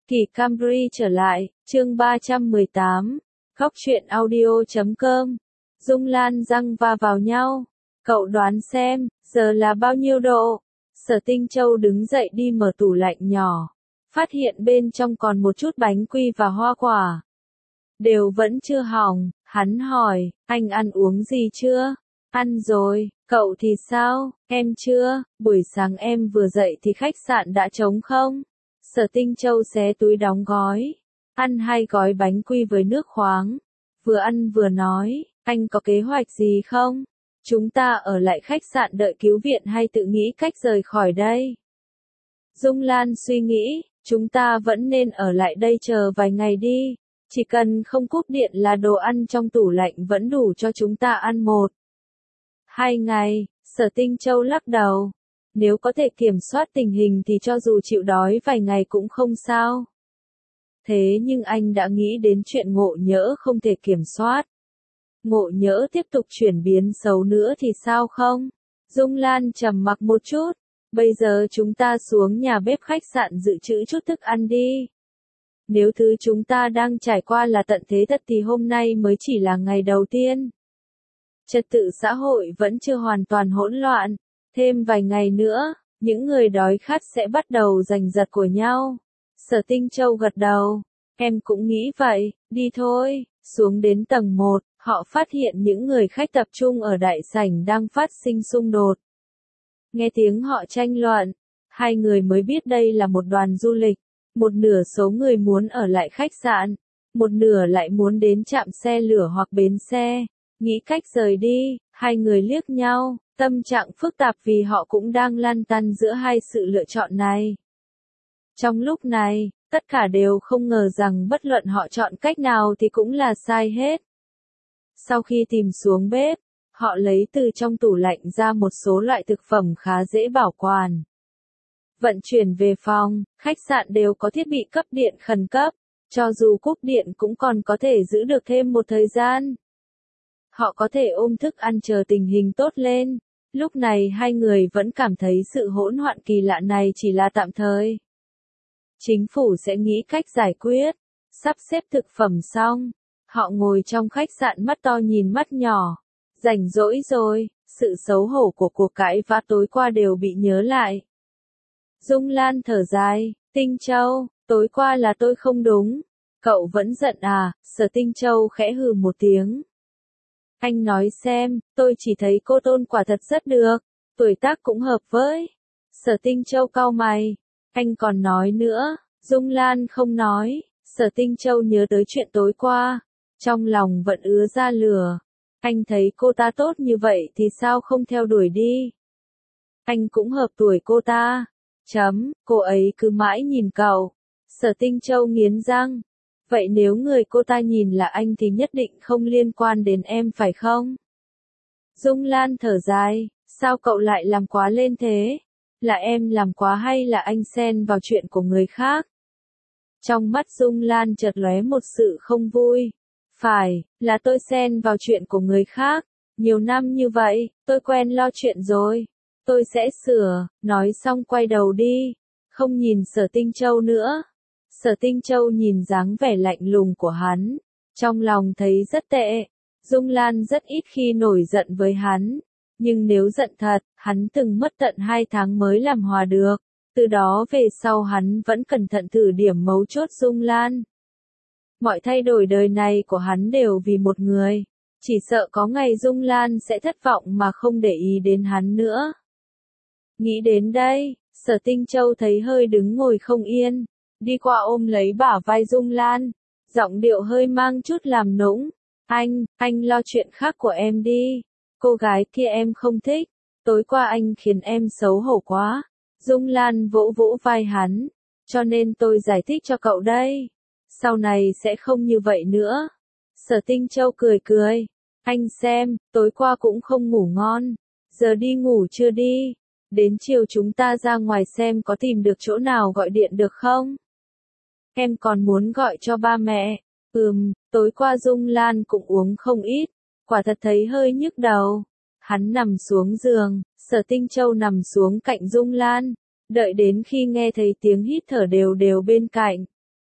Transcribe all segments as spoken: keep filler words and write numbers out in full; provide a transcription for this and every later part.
Kỳ Camry trở lại, chương ba trăm mười tám, Góc truyện audio chấm com. Dung Lan răng va vào nhau. Cậu đoán xem, giờ là bao nhiêu độ? Sở Tinh Châu đứng dậy đi mở tủ lạnh nhỏ. Phát hiện bên trong còn một chút bánh quy và hoa quả. Đều vẫn chưa hỏng, hắn hỏi, anh ăn uống gì chưa? Ăn rồi, cậu thì sao? Em chưa, buổi sáng em vừa dậy thì khách sạn đã trống không? Sở Tinh Châu xé túi đóng gói. Ăn hai gói bánh quy với nước khoáng. Vừa ăn vừa nói, anh có kế hoạch gì không? Chúng ta ở lại khách sạn đợi cứu viện hay tự nghĩ cách rời khỏi đây? Dung Lan suy nghĩ, chúng ta vẫn nên ở lại đây chờ vài ngày đi. Chỉ cần không cúp điện là đồ ăn trong tủ lạnh vẫn đủ cho chúng ta ăn một. Hai ngày, Sở Tinh Châu lắc đầu. Nếu có thể kiểm soát tình hình thì cho dù chịu đói vài ngày cũng không sao. Thế nhưng anh đã nghĩ đến chuyện Ngộ Nhỡ không thể kiểm soát. Ngộ Nhỡ tiếp tục chuyển biến xấu nữa thì sao không? Dung Lan trầm mặc một chút. Bây giờ chúng ta xuống nhà bếp khách sạn dự trữ chút thức ăn đi. Nếu thứ chúng ta đang trải qua là tận thế thật thì hôm nay mới chỉ là ngày đầu tiên. Trật tự xã hội vẫn chưa hoàn toàn hỗn loạn. Thêm vài ngày nữa, những người đói khát sẽ bắt đầu giành giật của nhau. Sở Tinh Châu gật đầu. Em cũng nghĩ vậy, đi thôi. Xuống đến tầng một, họ phát hiện những người khách tập trung ở đại sảnh đang phát sinh xung đột. Nghe tiếng họ tranh luận, hai người mới biết đây là một đoàn du lịch. Một nửa số người muốn ở lại khách sạn, một nửa lại muốn đến trạm xe lửa hoặc bến xe. Nghĩ cách rời đi, hai người liếc nhau, tâm trạng phức tạp vì họ cũng đang lăn tăn giữa hai sự lựa chọn này. Trong lúc này, tất cả đều không ngờ rằng bất luận họ chọn cách nào thì cũng là sai hết. Sau khi tìm xuống bếp, họ lấy từ trong tủ lạnh ra một số loại thực phẩm khá dễ bảo quản. Vận chuyển về phòng, khách sạn đều có thiết bị cấp điện khẩn cấp, cho dù cúp điện cũng còn có thể giữ được thêm một thời gian. Họ có thể ôm thức ăn chờ tình hình tốt lên. Lúc này hai người vẫn cảm thấy sự hỗn loạn kỳ lạ này chỉ là tạm thời. Chính phủ sẽ nghĩ cách giải quyết. Sắp xếp thực phẩm xong, họ ngồi trong khách sạn mắt to nhìn mắt nhỏ. Rảnh rỗi rồi, sự xấu hổ của cuộc cãi vã tối qua đều bị nhớ lại. Dung Lan thở dài, Tinh Châu, tối qua là tôi không đúng. Cậu vẫn giận à? Sở Tinh Châu khẽ hừ một tiếng. Anh nói xem, tôi chỉ thấy cô Tôn quả thật rất được, tuổi tác cũng hợp với. Sở Tinh Châu cau mày. Anh còn nói nữa, Dung Lan không nói. Sở Tinh Châu nhớ tới chuyện tối qua. Trong lòng vẫn ứa ra lửa. Anh thấy cô ta tốt như vậy thì sao không theo đuổi đi? Anh cũng hợp tuổi cô ta. Chấm, cô ấy cứ mãi nhìn cậu. Sở Tinh Châu nghiến răng. Vậy nếu người cô ta nhìn là anh thì nhất định không liên quan đến em phải không? Dung Lan thở dài, sao cậu lại làm quá lên thế? Là em làm quá hay là anh xen vào chuyện của người khác? Trong mắt Dung Lan chợt lóe một sự không vui. Phải, là tôi xen vào chuyện của người khác. Nhiều năm như vậy, tôi quen lo chuyện rồi. Tôi sẽ sửa, nói xong quay đầu đi. Không nhìn Sở Tinh Châu nữa. Sở Tinh Châu nhìn dáng vẻ lạnh lùng của hắn. Trong lòng thấy rất tệ. Dung Lan rất ít khi nổi giận với hắn. Nhưng nếu giận thật, hắn từng mất tận hai tháng mới làm hòa được. Từ đó về sau hắn vẫn cẩn thận thử điểm mấu chốt Dung Lan. Mọi thay đổi đời này của hắn đều vì một người. Chỉ sợ có ngày Dung Lan sẽ thất vọng mà không để ý đến hắn nữa. Nghĩ đến đây, Sở Tinh Châu thấy hơi đứng ngồi không yên. Đi qua ôm lấy bả vai Dung Lan. Giọng điệu hơi mang chút làm nũng. Anh, anh lo chuyện khác của em đi. Cô gái kia em không thích. Tối qua anh khiến em xấu hổ quá. Dung Lan vỗ vỗ vai hắn. Cho nên tôi giải thích cho cậu đây. Sau này sẽ không như vậy nữa. Sở Tinh Châu cười cười. Anh xem, tối qua cũng không ngủ ngon. Giờ đi ngủ chưa đi. Đến chiều chúng ta ra ngoài xem có tìm được chỗ nào gọi điện được không? Em còn muốn gọi cho ba mẹ. Ừm, tối qua Dung Lan cũng uống không ít. Quả thật thấy hơi nhức đầu. Hắn nằm xuống giường, Sở Tinh Châu nằm xuống cạnh Dung Lan. Đợi đến khi nghe thấy tiếng hít thở đều đều bên cạnh.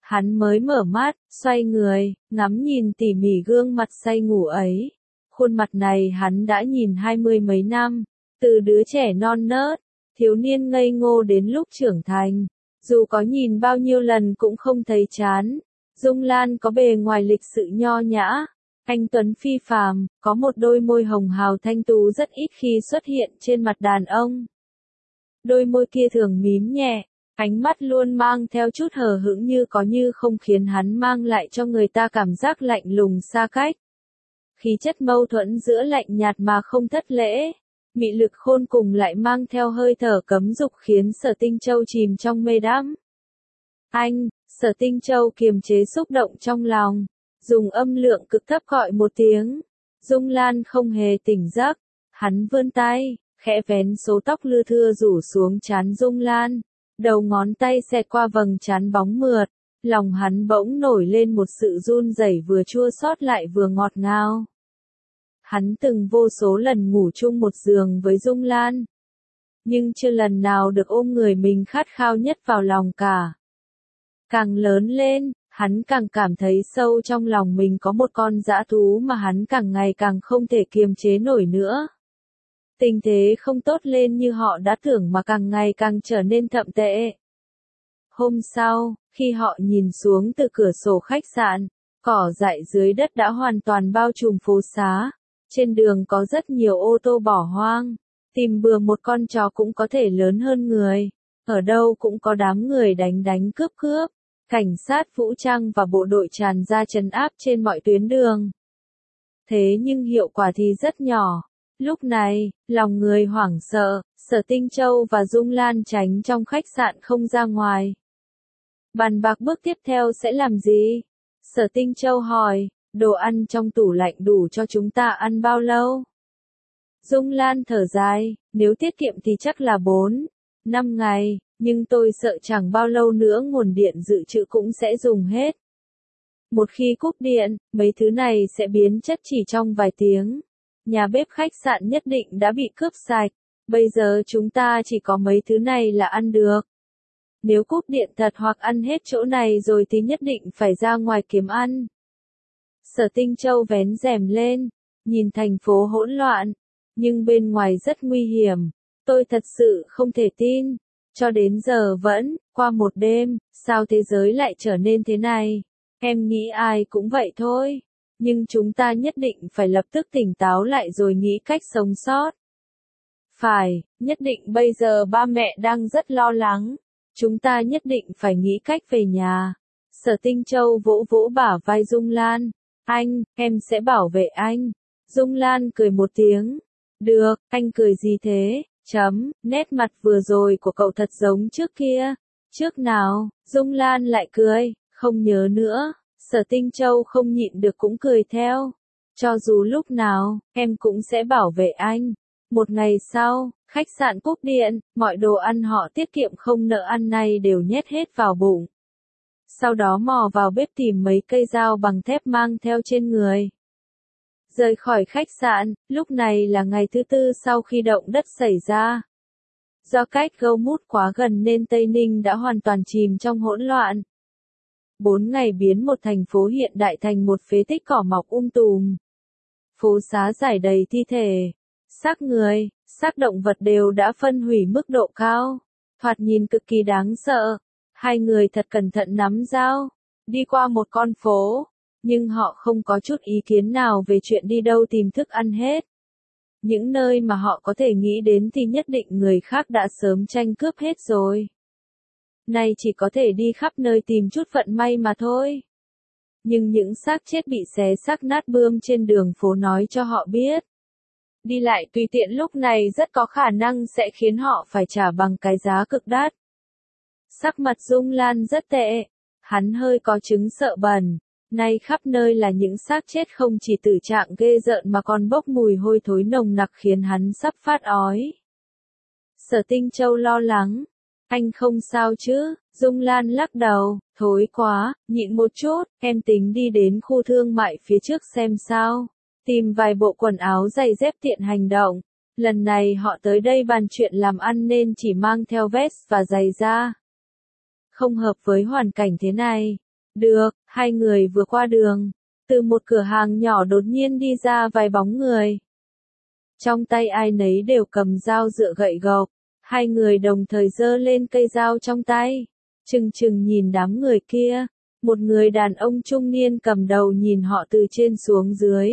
Hắn mới mở mắt, xoay người, ngắm nhìn tỉ mỉ gương mặt say ngủ ấy. Khuôn mặt này hắn đã nhìn hai mươi mấy năm, từ đứa trẻ non nớt, thiếu niên ngây ngô đến lúc trưởng thành. Dù có nhìn bao nhiêu lần cũng không thấy chán. Dung Lan có bề ngoài lịch sự nho nhã, anh tuấn phi phàm, có một đôi môi hồng hào thanh tú rất ít khi xuất hiện trên mặt đàn ông. Đôi môi kia thường mím nhẹ, ánh mắt luôn mang theo chút hờ hững như có như không, khiến hắn mang lại cho người ta cảm giác lạnh lùng xa cách. Khí chất mâu thuẫn giữa lạnh nhạt mà không thất lễ, mị lực khôn cùng lại mang theo hơi thở cấm dục, khiến Sở Tinh Châu chìm trong mê đắm. Anh, Sở Tinh Châu kiềm chế xúc động trong lòng, dùng âm lượng cực thấp gọi một tiếng. Dung Lan không hề tỉnh giấc, hắn vươn tay, khẽ vén số tóc lưa thưa rủ xuống trán Dung Lan, đầu ngón tay xẹt qua vầng trán bóng mượt, lòng hắn bỗng nổi lên một sự run rẩy vừa chua xót lại vừa ngọt ngào. Hắn từng vô số lần ngủ chung một giường với Dung Lan, nhưng chưa lần nào được ôm người mình khát khao nhất vào lòng cả. Càng lớn lên, hắn càng cảm thấy sâu trong lòng mình có một con dã thú mà hắn càng ngày càng không thể kiềm chế nổi nữa. Tình thế không tốt lên như họ đã tưởng mà càng ngày càng trở nên thậm tệ. Hôm sau, khi họ nhìn xuống từ cửa sổ khách sạn, cỏ dại dưới đất đã hoàn toàn bao trùm phố xá. Trên đường có rất nhiều ô tô bỏ hoang, tìm bừa một con chó cũng có thể lớn hơn người. Ở đâu cũng có đám người đánh đánh cướp cướp, cảnh sát vũ trang và bộ đội tràn ra trấn áp trên mọi tuyến đường. Thế nhưng hiệu quả thì rất nhỏ. Lúc này, lòng người hoảng sợ, Sở Tinh Châu và Dung Lan tránh trong khách sạn không ra ngoài. Bàn bạc bước tiếp theo sẽ làm gì? Sở Tinh Châu hỏi, đồ ăn trong tủ lạnh đủ cho chúng ta ăn bao lâu? Dung Lan thở dài, nếu tiết kiệm thì chắc là bốn, năm ngày, nhưng tôi sợ chẳng bao lâu nữa nguồn điện dự trữ cũng sẽ dùng hết. Một khi cúp điện, mấy thứ này sẽ biến chất chỉ trong vài tiếng. Nhà bếp khách sạn nhất định đã bị cướp sạch, bây giờ chúng ta chỉ có mấy thứ này là ăn được. Nếu cúp điện thật hoặc ăn hết chỗ này rồi thì nhất định phải ra ngoài kiếm ăn. Sở Tinh Châu vén rèm lên, nhìn thành phố hỗn loạn, nhưng bên ngoài rất nguy hiểm. Tôi thật sự không thể tin, cho đến giờ vẫn, qua một đêm, sao thế giới lại trở nên thế này? Em nghĩ ai cũng vậy thôi. Nhưng chúng ta nhất định phải lập tức tỉnh táo lại rồi nghĩ cách sống sót. Phải, nhất định bây giờ ba mẹ đang rất lo lắng. Chúng ta nhất định phải nghĩ cách về nhà. Sở Tinh Châu vỗ vỗ bả vai Dung Lan. Anh, em sẽ bảo vệ anh. Dung Lan cười một tiếng. Được, anh cười gì thế? Chấm, nét mặt vừa rồi của cậu thật giống trước kia. Trước nào? Dung Lan lại cười, không nhớ nữa. Sở Tinh Châu không nhịn được cũng cười theo. Cho dù lúc nào, em cũng sẽ bảo vệ anh. Một ngày sau, khách sạn cúp điện, mọi đồ ăn họ tiết kiệm không nỡ ăn này đều nhét hết vào bụng. Sau đó mò vào bếp tìm mấy cây dao bằng thép mang theo trên người. Rời khỏi khách sạn, lúc này là ngày thứ tư sau khi động đất xảy ra. Do cách Gâu Mút quá gần nên Tây Ninh đã hoàn toàn chìm trong hỗn loạn. Bốn ngày biến một thành phố hiện đại thành một phế tích cỏ mọc um tùm. Phố xá rải đầy thi thể, xác người, xác động vật đều đã phân hủy mức độ cao. Thoạt nhìn cực kỳ đáng sợ. Hai người thật cẩn thận nắm dao, đi qua một con phố, nhưng họ không có chút ý kiến nào về chuyện đi đâu tìm thức ăn hết. Những nơi mà họ có thể nghĩ đến thì nhất định người khác đã sớm tranh cướp hết rồi. Nay chỉ có thể đi khắp nơi tìm chút vận may mà thôi. Nhưng những xác chết bị xé xác nát bươm trên đường phố nói cho họ biết. Đi lại tùy tiện lúc này rất có khả năng sẽ khiến họ phải trả bằng cái giá cực đắt. Sắc mặt Dung Lan rất tệ. Hắn hơi có chứng sợ bẩn. Nay khắp nơi là những xác chết không chỉ tử trạng ghê rợn mà còn bốc mùi hôi thối nồng nặc khiến hắn sắp phát ói. Sở Tinh Châu lo lắng. Anh không sao chứ? Dung Lan lắc đầu, thối quá, nhịn một chút, em tính đi đến khu thương mại phía trước xem sao. Tìm vài bộ quần áo giày dép tiện hành động. Lần này họ tới đây bàn chuyện làm ăn nên chỉ mang theo vest và giày da. Không hợp với hoàn cảnh thế này. Được, hai người vừa qua đường. Từ một cửa hàng nhỏ đột nhiên đi ra vài bóng người. Trong tay ai nấy đều cầm dao dựa gậy gộc. Hai người đồng thời giơ lên cây dao trong tay. Chừng chừng nhìn đám người kia. Một người đàn ông trung niên cầm đầu nhìn họ từ trên xuống dưới.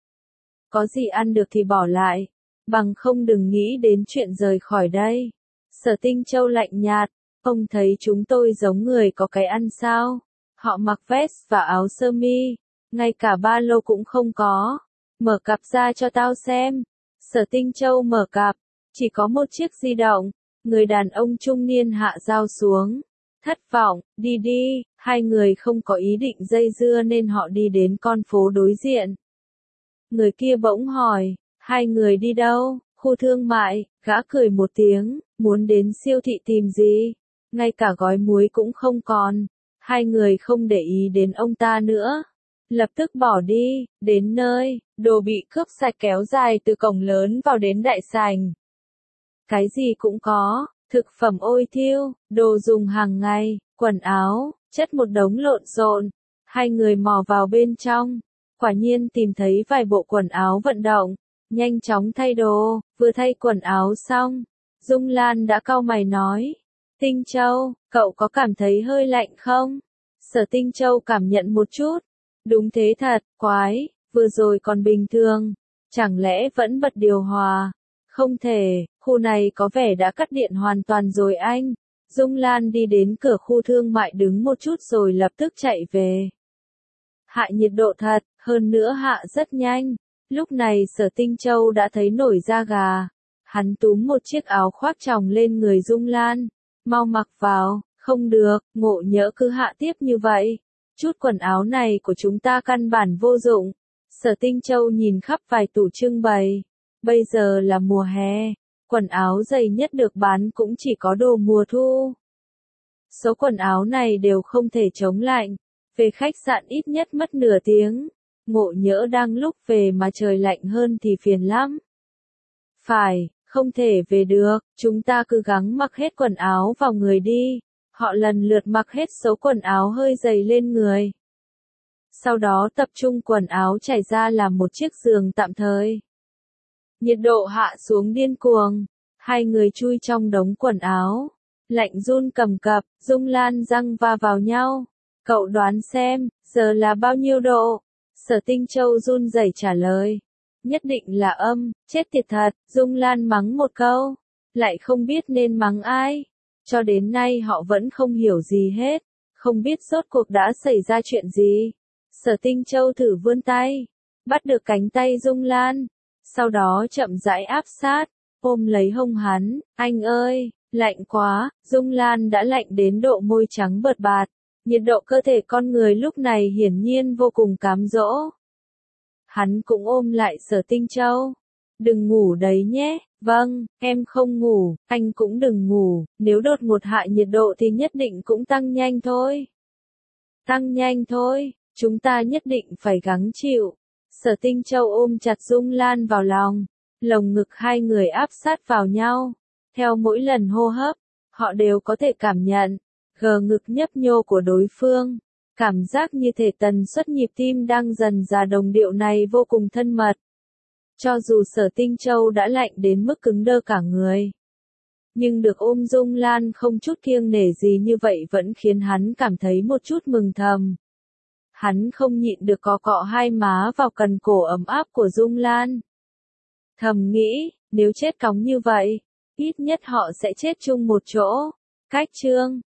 Có gì ăn được thì bỏ lại. Bằng không đừng nghĩ đến chuyện rời khỏi đây. Sở Tinh Châu lạnh nhạt. Ông thấy chúng tôi giống người có cái ăn sao? Họ mặc vest và áo sơ mi. Ngay cả ba lô cũng không có. Mở cặp ra cho tao xem. Sở Tinh Châu mở cặp. Chỉ có một chiếc di động. Người đàn ông trung niên hạ dao xuống. Thất vọng, đi đi. Hai người không có ý định dây dưa nên họ đi đến con phố đối diện. Người kia bỗng hỏi, hai người đi đâu? Khu thương mại. Gã cười một tiếng, muốn đến siêu thị tìm gì? Ngay cả gói muối cũng không còn. Hai người không để ý đến ông ta nữa. Lập tức bỏ đi, đến nơi, đồ bị cướp sạch kéo dài từ cổng lớn vào đến đại sảnh. Cái gì cũng có, thực phẩm ôi thiêu, đồ dùng hàng ngày, quần áo, chất một đống lộn xộn. Hai người mò vào bên trong, quả nhiên tìm thấy vài bộ quần áo vận động. Nhanh chóng thay đồ, vừa thay quần áo xong, Dung Lan đã cau mày nói. Tinh Châu, cậu có cảm thấy hơi lạnh không? Sở Tinh Châu cảm nhận một chút. Đúng thế thật, quái, vừa rồi còn bình thường. Chẳng lẽ vẫn bật điều hòa? Không thể, khu này có vẻ đã cắt điện hoàn toàn rồi anh. Dung Lan đi đến cửa khu thương mại đứng một chút rồi lập tức chạy về. Hạ nhiệt độ thật, hơn nữa hạ rất nhanh. Lúc này Sở Tinh Châu đã thấy nổi da gà. Hắn túm một chiếc áo khoác choàng lên người Dung Lan. Mau mặc vào, không được, Ngộ Nhỡ cứ hạ tiếp như vậy. Chút quần áo này của chúng ta căn bản vô dụng. Sở Tinh Châu nhìn khắp vài tủ trưng bày. Bây giờ là mùa hè. Quần áo dày nhất được bán cũng chỉ có đồ mùa thu. Số quần áo này đều không thể chống lạnh. Về khách sạn ít nhất mất nửa tiếng. Ngộ Nhỡ đang lúc về mà trời lạnh hơn thì phiền lắm. Phải, không thể về được, chúng ta cứ gắng mặc hết quần áo vào người đi. Họ lần lượt mặc hết số quần áo hơi dày lên người. Sau đó tập trung quần áo trải ra làm một chiếc giường tạm thời. Nhiệt độ hạ xuống điên cuồng. Hai người chui trong đống quần áo. Lạnh run cầm cập, Dung Lan răng va vào nhau. Cậu đoán xem, giờ là bao nhiêu độ? Sở Tinh Châu run rẩy trả lời. Nhất định là âm, chết tiệt thật, Dung Lan mắng một câu. Lại không biết nên mắng ai. Cho đến nay họ vẫn không hiểu gì hết. Không biết rốt cuộc đã xảy ra chuyện gì. Sở Tinh Châu thử vươn tay. Bắt được cánh tay Dung Lan. Sau đó chậm rãi áp sát. Ôm lấy hông hắn. Anh ơi, lạnh quá. Dung Lan đã lạnh đến độ môi trắng bợt bạt. Nhiệt độ cơ thể con người lúc này hiển nhiên vô cùng cám dỗ. Hắn cũng ôm lại Sở Tinh Châu. Đừng ngủ đấy nhé. Vâng, em không ngủ, anh cũng đừng ngủ. Nếu đột ngột hạ nhiệt độ thì nhất định cũng tăng nhanh thôi. Tăng nhanh thôi, chúng ta nhất định phải gắng chịu. Sở Tinh Châu ôm chặt Dung Lan vào lòng. Lồng ngực hai người áp sát vào nhau. Theo mỗi lần hô hấp, họ đều có thể cảm nhận gờ ngực nhấp nhô của đối phương. Cảm giác như thể tần suất nhịp tim đang dần ra đồng điệu này vô cùng thân mật. Cho dù Sở Tinh Châu đã lạnh đến mức cứng đơ cả người. Nhưng được ôm Dung Lan không chút kiêng nể gì như vậy vẫn khiến hắn cảm thấy một chút mừng thầm. Hắn không nhịn được cọ cọ hai má vào cần cổ ấm áp của Dung Lan. Thầm nghĩ, nếu chết cóng như vậy, ít nhất họ sẽ chết chung một chỗ. Cách chương